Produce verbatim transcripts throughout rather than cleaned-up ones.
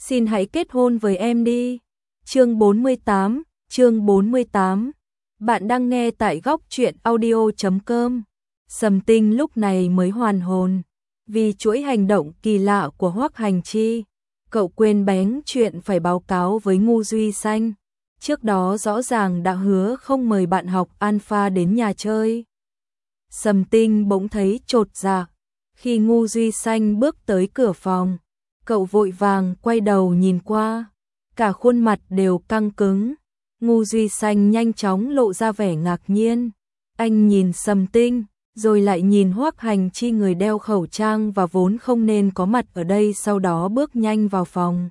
xin hãy kết hôn với em đi. Chương bốn mươi tám, chương bốn mươi tám. Bạn đang nghe tại góc truyện audio chấm com. Sầm Tinh lúc này mới hoàn hồn, vì chuỗi hành động kỳ lạ của Hoắc Hành Chi, cậu quên bén chuyện phải báo cáo với Ngu Duy Xanh. Trước đó rõ ràng đã hứa không mời bạn học Alpha đến nhà chơi. Sầm Tinh bỗng thấy chột dạ khi Ngu Duy Xanh bước tới cửa phòng, cậu vội vàng quay đầu nhìn qua, cả khuôn mặt đều căng cứng. Ngu Duy Xanh nhanh chóng lộ ra vẻ ngạc nhiên, anh nhìn Sầm Tinh, rồi lại nhìn Hoắc Hành Chi người đeo khẩu trang và vốn không nên có mặt ở đây, sau đó bước nhanh vào phòng.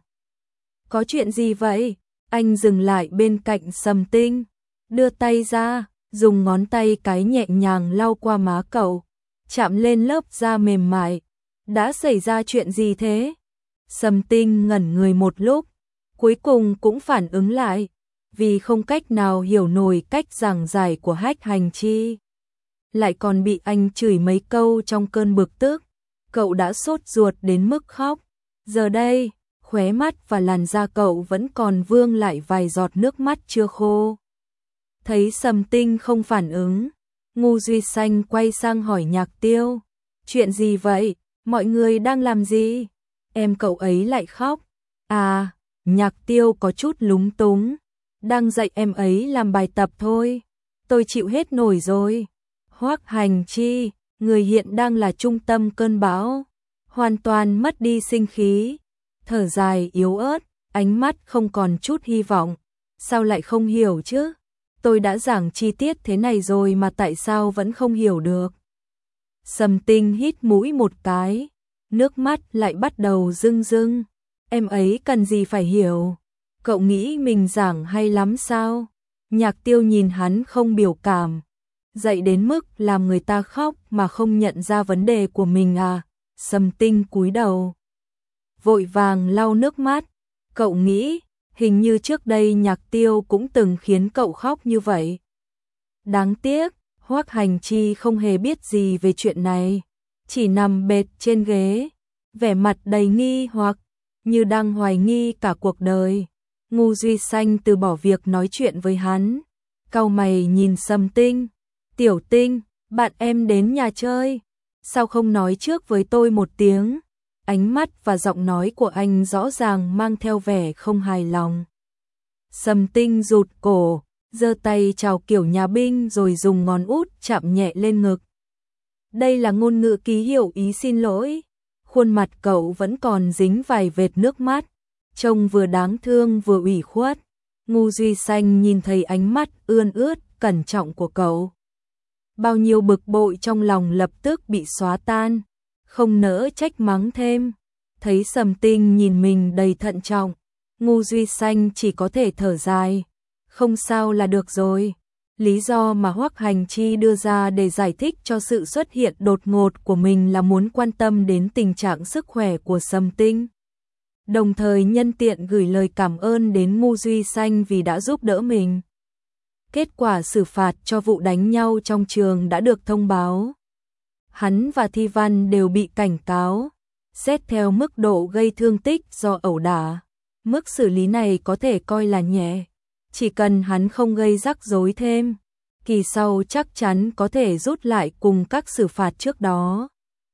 Có chuyện gì vậy? Anh dừng lại bên cạnh Sầm Tinh, đưa tay ra, dùng ngón tay cái nhẹ nhàng lau qua má cậu, chạm lên lớp da mềm mại. Đã xảy ra chuyện gì thế? Sầm Tinh ngẩn người một lúc, cuối cùng cũng phản ứng lại, vì không cách nào hiểu nổi cách giảng giải của Hoắc Hành Chi. Lại còn bị anh chửi mấy câu trong cơn bực tức, cậu đã sốt ruột đến mức khóc. Giờ đây, khóe mắt và làn da cậu vẫn còn vương lại vài giọt nước mắt chưa khô. Thấy Sầm Tinh không phản ứng, Ngu Duy Xanh quay sang hỏi Nhạc Tiêu, chuyện gì vậy, mọi người đang làm gì? Em cậu ấy lại khóc. À, Nhạc Tiêu có chút lúng túng, đang dạy em ấy làm bài tập thôi, tôi chịu hết nổi rồi. Hoắc Hành Chi, người hiện đang là trung tâm cơn bão, hoàn toàn mất đi sinh khí, thở dài yếu ớt, ánh mắt không còn chút hy vọng. Sao lại không hiểu chứ? Tôi đã giảng chi tiết thế này rồi mà tại sao vẫn không hiểu được? Sầm Tinh hít mũi một cái, nước mắt lại bắt đầu rưng rưng. Em ấy cần gì phải hiểu? Cậu nghĩ mình giảng hay lắm sao? Nhạc Tiêu nhìn hắn không biểu cảm, dạy đến mức làm người ta khóc mà không nhận ra vấn đề của mình à? Sầm Tinh cúi đầu, vội vàng lau nước mắt. Cậu nghĩ, hình như trước đây Nhạc Tiêu cũng từng khiến cậu khóc như vậy. Đáng tiếc, Hoắc Hành Chi không hề biết gì về chuyện này, chỉ nằm bệt trên ghế, vẻ mặt đầy nghi hoặc, như đang hoài nghi cả cuộc đời. Ngu Duy Xanh từ bỏ việc nói chuyện với hắn, cau mày nhìn Sầm Tinh. Tiểu Tinh, bạn em đến nhà chơi, sao không nói trước với tôi một tiếng? Ánh mắt và giọng nói của anh rõ ràng mang theo vẻ không hài lòng. Sầm Tinh rụt cổ, giơ tay chào kiểu nhà binh rồi dùng ngón út chạm nhẹ lên ngực. Đây là ngôn ngữ ký hiệu ý xin lỗi. Khuôn mặt cậu vẫn còn dính vài vệt nước mắt, trông vừa đáng thương vừa ủy khuất. Ngu Duy Xanh nhìn thấy ánh mắt ươn ướt, cẩn trọng của cậu, bao nhiêu bực bội trong lòng lập tức bị xóa tan, không nỡ trách mắng thêm. Thấy Sầm Tinh nhìn mình đầy thận trọng, Ngu Duy Xanh chỉ có thể thở dài, không sao là được rồi. Lý do mà Hoắc Hành Chi đưa ra để giải thích cho sự xuất hiện đột ngột của mình là muốn quan tâm đến tình trạng sức khỏe của Sầm Tinh, đồng thời nhân tiện gửi lời cảm ơn đến Ngu Duy Xanh vì đã giúp đỡ mình. Kết quả xử phạt cho vụ đánh nhau trong trường đã được thông báo. Hắn và Thi Văn đều bị cảnh cáo, xét theo mức độ gây thương tích do ẩu đả. Mức xử lý này có thể coi là nhẹ, chỉ cần hắn không gây rắc rối thêm, kỳ sau chắc chắn có thể rút lại cùng các xử phạt trước đó.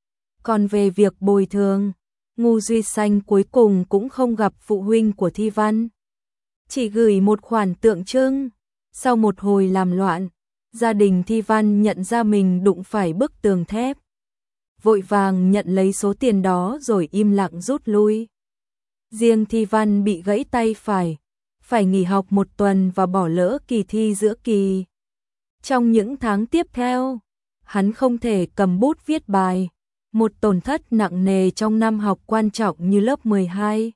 Còn về việc bồi thường, Ngu Duy Xanh cuối cùng cũng không gặp phụ huynh của Thi Văn, chỉ gửi một khoản tượng trưng. Sau một hồi làm loạn, gia đình Thi Văn nhận ra mình đụng phải bức tường thép, vội vàng nhận lấy số tiền đó rồi im lặng rút lui. Riêng Thi Văn bị gãy tay phải, phải nghỉ học một tuần và bỏ lỡ kỳ thi giữa kỳ. Trong những tháng tiếp theo, hắn không thể cầm bút viết bài, một tổn thất nặng nề trong năm học quan trọng như lớp mười hai.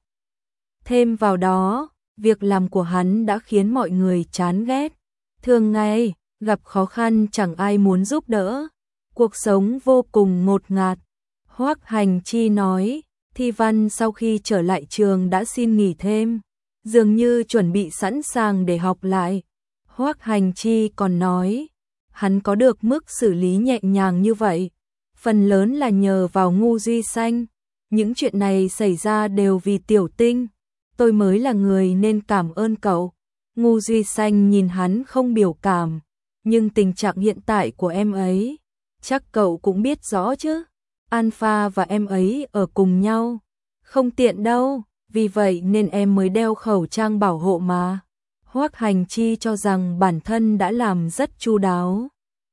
Thêm vào đó, việc làm của hắn đã khiến mọi người chán ghét. Thường ngày, gặp khó khăn chẳng ai muốn giúp đỡ, cuộc sống vô cùng ngột ngạt. Hoắc Hành Chi nói, Thi Văn sau khi trở lại trường đã xin nghỉ thêm, dường như chuẩn bị sẵn sàng để học lại. Hoắc Hành Chi còn nói, hắn có được mức xử lý nhẹ nhàng như vậy, phần lớn là nhờ vào Ngu Duy Xanh. Những chuyện này xảy ra đều vì Tiểu Tinh, tôi mới là người nên cảm ơn cậu. Ngu Duy Xanh nhìn hắn không biểu cảm, nhưng tình trạng hiện tại của em ấy, chắc cậu cũng biết rõ chứ. Alpha và em ấy ở cùng nhau, không tiện đâu, vì vậy nên em mới đeo khẩu trang bảo hộ mà. Hoắc Hành Chi cho rằng bản thân đã làm rất chu đáo.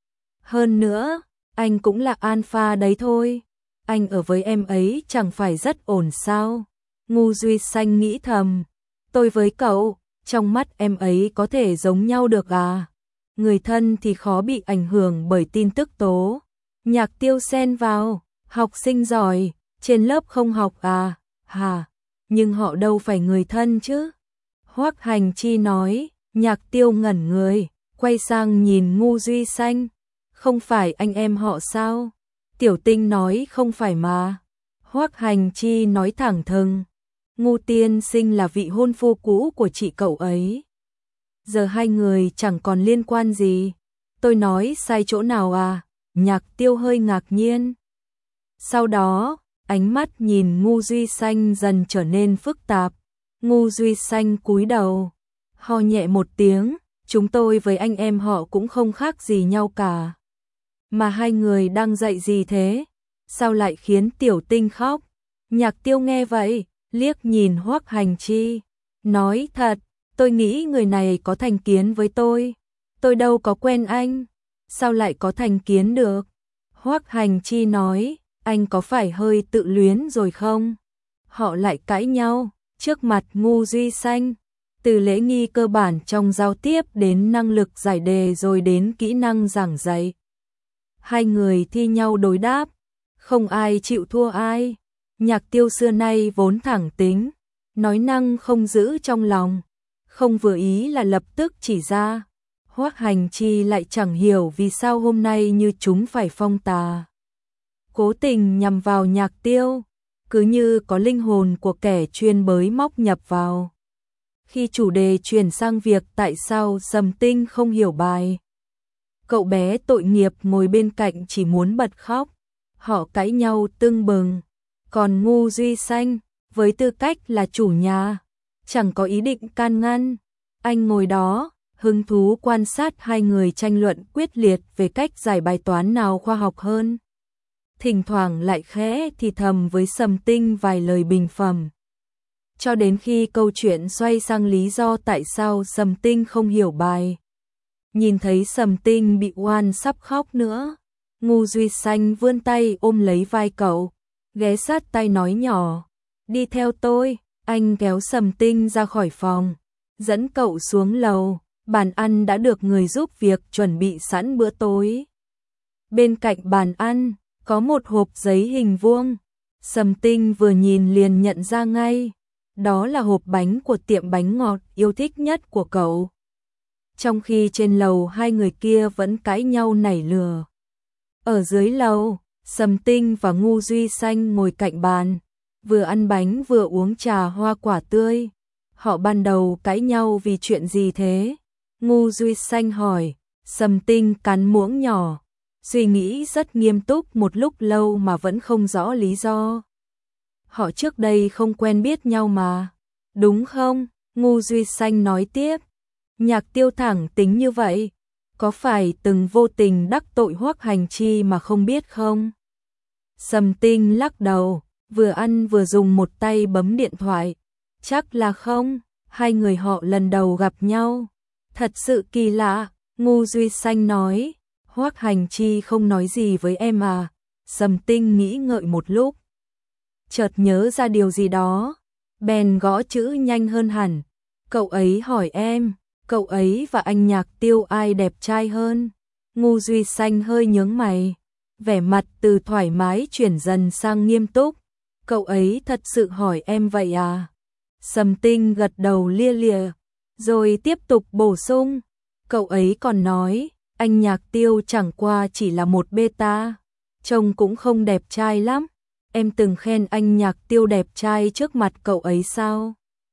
Hơn nữa, anh cũng là Alpha đấy thôi, anh ở với em ấy chẳng phải rất ổn sao? Ngu Duy Xanh nghĩ thầm, tôi với cậu, trong mắt em ấy có thể giống nhau được à? Người thân thì khó bị ảnh hưởng bởi tin tức tố. Nhạc Tiêu xen vào, học sinh giỏi, trên lớp không học à? Hả? Nhưng họ đâu phải người thân chứ? Hoắc Hành Chi nói. Nhạc Tiêu ngẩn người, quay sang nhìn Ngu Duy Xanh. Không phải anh em họ sao? Tiểu Tinh nói không phải mà. Hoắc Hành Chi nói thẳng thừng. Ngu tiên sinh là vị hôn phu cũ của chị cậu ấy. Giờ hai người chẳng còn liên quan gì. Tôi nói sai chỗ nào à? Nhạc Tiêu hơi ngạc nhiên. Sau đó, ánh mắt nhìn Ngu Duy Xanh dần trở nên phức tạp. Ngu Duy Xanh cúi đầu, ho nhẹ một tiếng, chúng tôi với anh em họ cũng không khác gì nhau cả. Mà hai người đang dạy gì thế? Sao lại khiến Tiểu Tinh khóc? Nhạc Tiêu nghe vậy, liếc nhìn Hoắc Hành Chi, nói thật, tôi nghĩ người này có thành kiến với tôi. Tôi đâu có quen anh, sao lại có thành kiến được? Hoắc Hành Chi nói, anh có phải hơi tự luyến rồi không? Họ lại cãi nhau trước mặt Ngu Duy Xanh, từ lễ nghi cơ bản trong giao tiếp đến năng lực giải đề rồi đến kỹ năng giảng dạy. Hai người thi nhau đối đáp, không ai chịu thua ai. Nhạc Tiêu xưa nay vốn thẳng tính, nói năng không giữ trong lòng, không vừa ý là lập tức chỉ ra. Hoắc Hành Chi lại chẳng hiểu vì sao hôm nay như chúng phải phong tà, cố tình nhằm vào Nhạc Tiêu, cứ như có linh hồn của kẻ chuyên bới móc nhập vào. Khi chủ đề chuyển sang việc tại sao Sầm Tinh không hiểu bài, cậu bé tội nghiệp ngồi bên cạnh chỉ muốn bật khóc. Họ cãi nhau tưng bừng, còn Ngu Duy Xanh, với tư cách là chủ nhà, chẳng có ý định can ngăn. Anh ngồi đó, hứng thú quan sát hai người tranh luận quyết liệt về cách giải bài toán nào khoa học hơn. Thỉnh thoảng lại khẽ thì thầm với Sầm Tinh vài lời bình phẩm. Cho đến khi câu chuyện xoay sang lý do tại sao Sầm Tinh không hiểu bài. Nhìn thấy Sầm Tinh bị oan sắp khóc nữa, Ngu Duy Xanh vươn tay ôm lấy vai cậu, ghé sát tay nói nhỏ, đi theo tôi. Anh kéo Sầm Tinh ra khỏi phòng, dẫn cậu xuống lầu, bàn ăn đã được người giúp việc chuẩn bị sẵn bữa tối. Bên cạnh bàn ăn, có một hộp giấy hình vuông, Sầm Tinh vừa nhìn liền nhận ra ngay, đó là hộp bánh của tiệm bánh ngọt yêu thích nhất của cậu. Trong khi trên lầu hai người kia vẫn cãi nhau nảy lửa. Ở dưới lầu, Sầm Tinh và Ngu Duy Xanh ngồi cạnh bàn, vừa ăn bánh vừa uống trà hoa quả tươi. Họ ban đầu cãi nhau vì chuyện gì thế? Ngu Duy Xanh hỏi. Sầm Tinh cắn muỗng nhỏ, suy nghĩ rất nghiêm túc một lúc lâu mà vẫn không rõ lý do. Họ trước đây không quen biết nhau mà, đúng không? Ngu Duy Xanh nói tiếp. Nhạc Tiêu thẳng tính như vậy, có phải từng vô tình đắc tội Hoắc Hành Chi mà không biết không? Sầm Tinh lắc đầu, vừa ăn vừa dùng một tay bấm điện thoại. Chắc là không, hai người họ lần đầu gặp nhau. Thật sự kỳ lạ, Ngu Duy Xanh nói. Hoắc Hành Chi không nói gì với em à? Sầm Tinh nghĩ ngợi một lúc, chợt nhớ ra điều gì đó, bèn gõ chữ nhanh hơn hẳn. Cậu ấy hỏi em, cậu ấy và anh Nhạc Tiêu ai đẹp trai hơn? Ngu Duy Xanh hơi nhướng mày, vẻ mặt từ thoải mái chuyển dần sang nghiêm túc. Cậu ấy thật sự hỏi em vậy à? Sầm Tinh gật đầu lia lịa, rồi tiếp tục bổ sung. Cậu ấy còn nói, anh Nhạc Tiêu chẳng qua chỉ là một beta, trông cũng không đẹp trai lắm. Em từng khen anh Nhạc Tiêu đẹp trai trước mặt cậu ấy sao?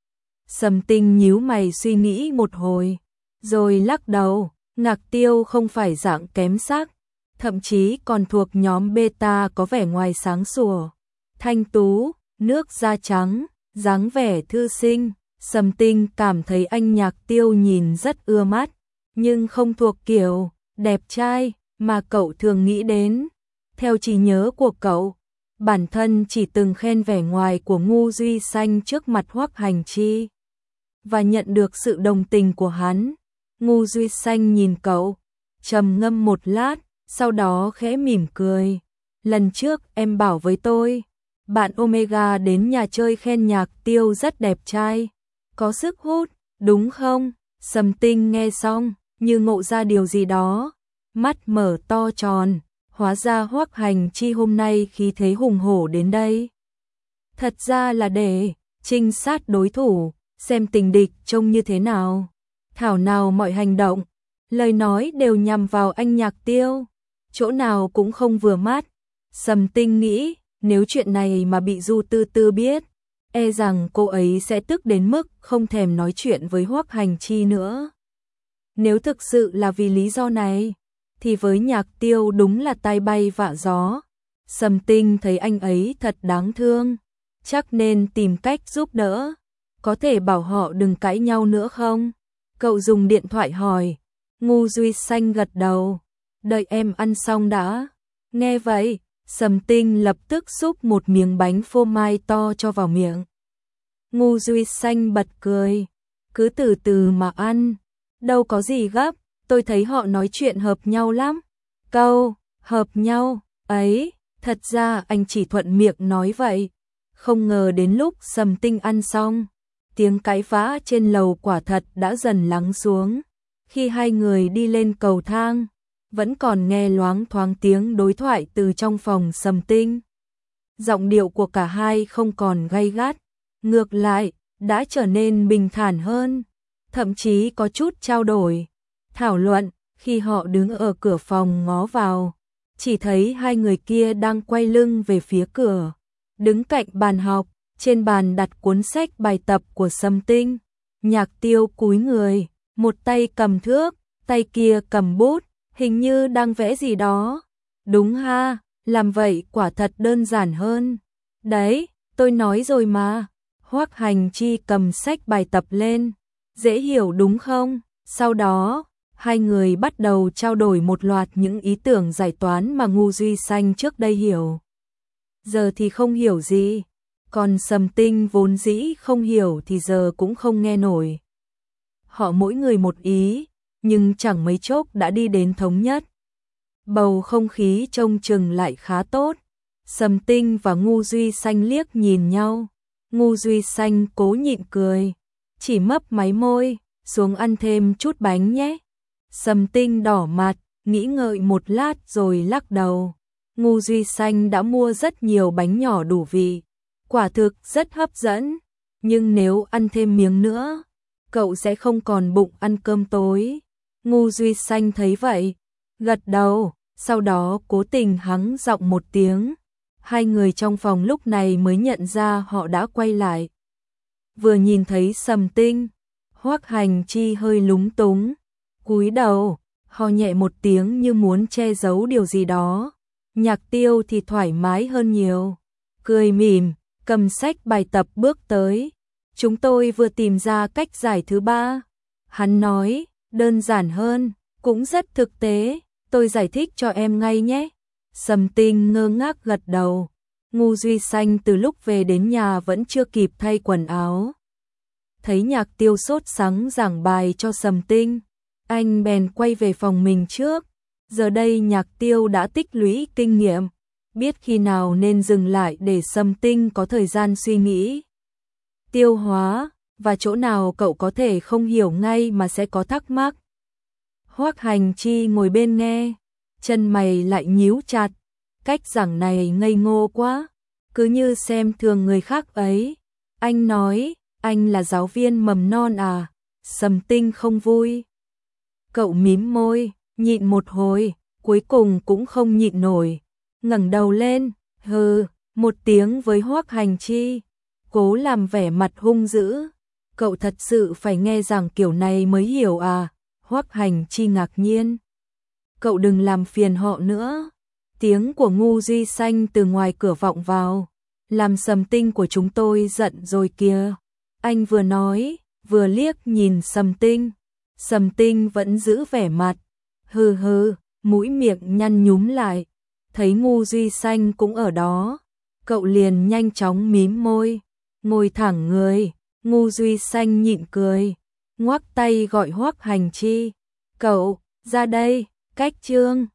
Sầm Tinh nhíu mày suy nghĩ một hồi, rồi lắc đầu. Nhạc Tiêu không phải dạng kém sắc, thậm chí còn thuộc nhóm beta có vẻ ngoài sáng sủa, thanh tú, nước da trắng, dáng vẻ thư sinh, Sầm Tinh cảm thấy anh Nhạc Tiêu nhìn rất ưa mắt, nhưng không thuộc kiểu đẹp trai mà cậu thường nghĩ đến. Theo trí nhớ của cậu, bản thân chỉ từng khen vẻ ngoài của Ngô Duy Xanh trước mặt Hoắc Hành Chi và nhận được sự đồng tình của hắn. Ngô Duy Xanh nhìn cậu, trầm ngâm một lát, sau đó khẽ mỉm cười. Lần trước em bảo với tôi, bạn Omega đến nhà chơi khen Nhạc Tiêu rất đẹp trai, có sức hút, đúng không? Sầm Tinh nghe xong, như ngộ ra điều gì đó, mắt mở to tròn, hóa ra Hoắc Hành Chi hôm nay khí thế hùng hổ đến đây. Thật ra là để trinh sát đối thủ, xem tình địch trông như thế nào. Thảo nào mọi hành động, lời nói đều nhằm vào anh Nhạc Tiêu, chỗ nào cũng không vừa mắt. Sầm Tinh nghĩ, nếu chuyện này mà bị Du Tư Tư biết, e rằng cô ấy sẽ tức đến mức không thèm nói chuyện với Hoắc Hành Chi nữa. Nếu thực sự là vì lý do này, thì với Nhạc Tiêu đúng là tai bay vạ gió. Sầm Tinh thấy anh ấy thật đáng thương, chắc nên tìm cách giúp đỡ. Có thể bảo họ đừng cãi nhau nữa không? Cậu dùng điện thoại hỏi. Ngô Duy Xanh gật đầu. Đợi em ăn xong đã. Nghe vậy, Sầm Tinh lập tức xúc một miếng bánh phô mai to cho vào miệng. Ngô Duy Xanh bật cười. Cứ từ từ mà ăn. Đâu có gì gấp, tôi thấy họ nói chuyện hợp nhau lắm. Câu, hợp nhau, ấy, thật ra anh chỉ thuận miệng nói vậy. Không ngờ đến lúc Sầm Tinh ăn xong, tiếng cãi vã trên lầu quả thật đã dần lắng xuống. Khi hai người đi lên cầu thang, vẫn còn nghe loáng thoáng tiếng đối thoại từ trong phòng Sầm Tinh. Giọng điệu của cả hai không còn gay gắt, ngược lại, đã trở nên bình thản hơn, thậm chí có chút trao đổi, thảo luận. Khi họ đứng ở cửa phòng ngó vào, chỉ thấy hai người kia đang quay lưng về phía cửa, đứng cạnh bàn học, trên bàn đặt cuốn sách bài tập của Sầm Tinh. Nhạc Tiêu cúi người, một tay cầm thước, tay kia cầm bút, hình như đang vẽ gì đó. Đúng ha, làm vậy quả thật đơn giản hơn. Đấy, tôi nói rồi mà. Hoắc Hành Chi cầm sách bài tập lên. Dễ hiểu đúng không? Sau đó, hai người bắt đầu trao đổi một loạt những ý tưởng giải toán mà Ngô Duy Xanh trước đây hiểu. Giờ thì không hiểu gì. Còn Sầm Tinh vốn dĩ không hiểu thì giờ cũng không nghe nổi. Họ mỗi người một ý, nhưng chẳng mấy chốc đã đi đến thống nhất. Bầu không khí trông chừng lại khá tốt. Sầm Tinh và Ngô Duy Xanh liếc nhìn nhau. Ngô Duy Xanh cố nhịn cười, chỉ mấp máy môi, xuống ăn thêm chút bánh nhé. Sầm Tinh đỏ mặt, nghĩ ngợi một lát rồi lắc đầu. Ngô Duy Xanh đã mua rất nhiều bánh nhỏ đủ vị, quả thực rất hấp dẫn, nhưng nếu ăn thêm miếng nữa, cậu sẽ không còn bụng ăn cơm tối. Ngô Duy Xanh thấy vậy, gật đầu, sau đó cố tình hắng giọng một tiếng. Hai người trong phòng lúc này mới nhận ra họ đã quay lại. Vừa nhìn thấy Sầm Tinh, Hoắc Hành Chi hơi lúng túng, cúi đầu, ho nhẹ một tiếng như muốn che giấu điều gì đó. Nhạc Tiêu thì thoải mái hơn nhiều, cười mỉm, cầm sách bài tập bước tới. Chúng tôi vừa tìm ra cách giải thứ ba. Hắn nói, đơn giản hơn, cũng rất thực tế, tôi giải thích cho em ngay nhé. Sầm Tinh ngơ ngác gật đầu. Ngô Duy Xanh từ lúc về đến nhà vẫn chưa kịp thay quần áo. Thấy Nhạc Tiêu sốt sắng giảng bài cho Sầm Tinh, anh bèn quay về phòng mình trước. Giờ đây Nhạc Tiêu đã tích lũy kinh nghiệm, biết khi nào nên dừng lại để Sầm Tinh có thời gian suy nghĩ, tiêu hóa, và chỗ nào cậu có thể không hiểu ngay mà sẽ có thắc mắc. Hoắc Hành Chi ngồi bên nghe, chân mày lại nhíu chặt, cách giảng này ngây ngô quá, cứ như xem thường người khác ấy. Anh nói, anh là giáo viên mầm non à? Sầm Tinh không vui. Cậu mím môi, nhịn một hồi, cuối cùng cũng không nhịn nổi, ngẩng đầu lên, hừ, một tiếng với Hoắc Hành Chi, cố làm vẻ mặt hung dữ. Cậu thật sự phải nghe rằng kiểu này mới hiểu à? Hoắc Hành Chi ngạc nhiên. Cậu đừng làm phiền họ nữa. Tiếng của Ngô Duy Xanh từ ngoài cửa vọng vào, làm Sầm Tinh của chúng tôi giận rồi kìa. Anh vừa nói, vừa liếc nhìn Sầm Tinh. Sầm Tinh vẫn giữ vẻ mặt, hừ hừ, mũi miệng nhăn nhúm lại. Thấy Ngu Duy Xanh cũng ở đó, cậu liền nhanh chóng mím môi, ngồi thẳng người. Ngu Duy Xanh nhịn cười, ngoắc tay gọi Hoắc Hành Chi. Cậu, ra đây, cách Trương.